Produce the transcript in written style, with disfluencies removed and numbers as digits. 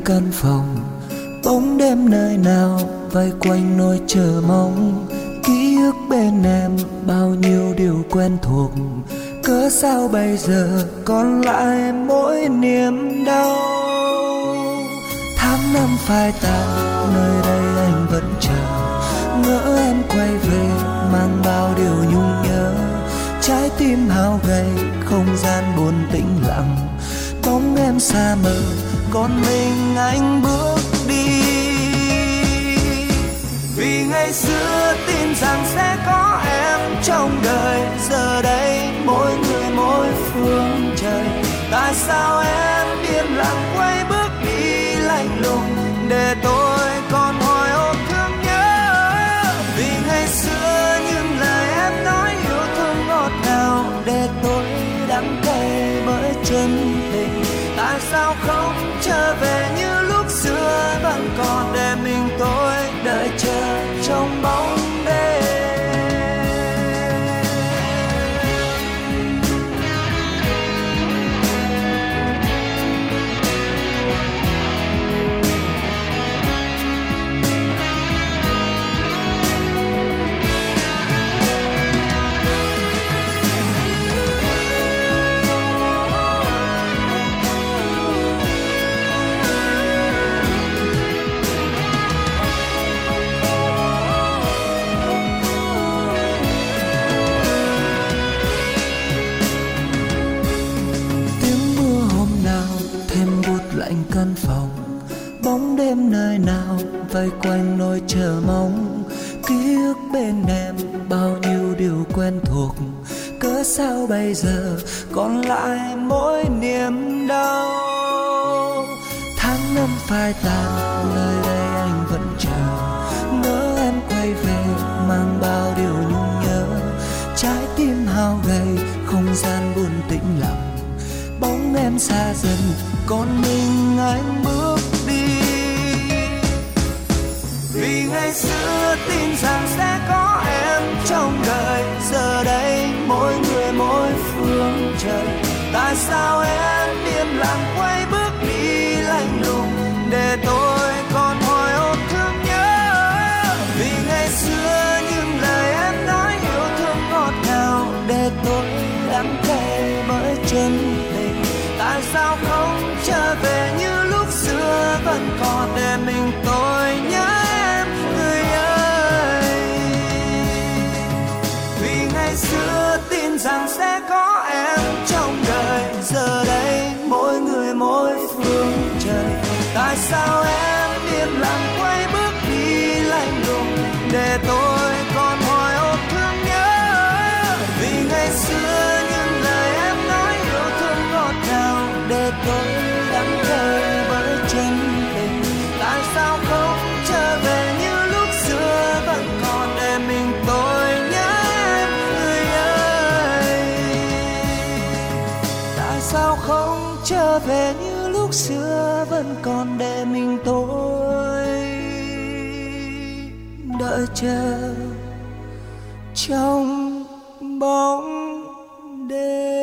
căn phòng, bóng đêm nơi nào vây quanh nỗi chờ mong. Ký ức bên em bao nhiêu điều quen thuộc, cớ sao bây giờ còn lại mỗi niềm đau. Tháng năm phai tàn, nơi đây anh vẫn chờ, ngỡ em quay về mang bao điều nhung nhớ. Trái tim hao gầy, không gian buồn tĩnh lặng, bóng em xa mờ, còn mình anh bước đi. Vì ngày xưa tin rằng sẽ có em trong đời, giờ đây mỗi người mỗi phương trời. Tại sao em im lặng quay bước đi lạnh lùng, để tôi còn hồi ôm thương nhớ. Vì ngày xưa những lời em nói yêu thương ngọt ngào, để tôi đắng cay bởi chân tình. Tại sao không trở về như lúc xưa, vẫn còn để mình tôi đợi chờ trong bóng đêm. Căn phòng, bóng đêm nơi nào vây quanh nỗi chờ mong. Ký ức bên em bao nhiêu điều quen thuộc, cớ sao bây giờ còn lại mỗi niềm đau. Tháng năm phai tàn, nơi đây anh vẫn chờ, ngỡ em quay về mang bao điều nhung nhớ. Trái tim hao gầy, không gian buồn tĩnh lặng, bóng em xa dần, còn mình anh bước đi. Vì ngày xưa tin rằng sẽ có em trong đời, giờ đây mỗi người mỗi phương trời. Tại sao em im lặng quay bước đi lạnh lùng, để tôi còn hồi ôm thương nhớ. Vì ngày xưa những lời em nói yêu thương ngọt ngào, để tôi đắng cay bởi chân tình. Tại sao không trở về như lúc xưa, vẫn còn để mình tôi nhớ em người ơi. Vì ngày xưa tin rằng sẽ có em trong đời, giờ đây mỗi người mỗi phương trời. Tại sao em im lặng quay bước đi lạnh lùng, để tôi còn hồi ôm thương nhớ. Vì ngày xưa những lời em nói yêu thương ngọt ngào, để tôi đắng cay bởi chân tình. Tại sao không trở về như lúc xưa, vẫn còn để mình tôi nhớ em người ơi. Tại sao không trở về như lúc xưa, vẫn còn để mình tôi đợi chờ trong bóng đêm.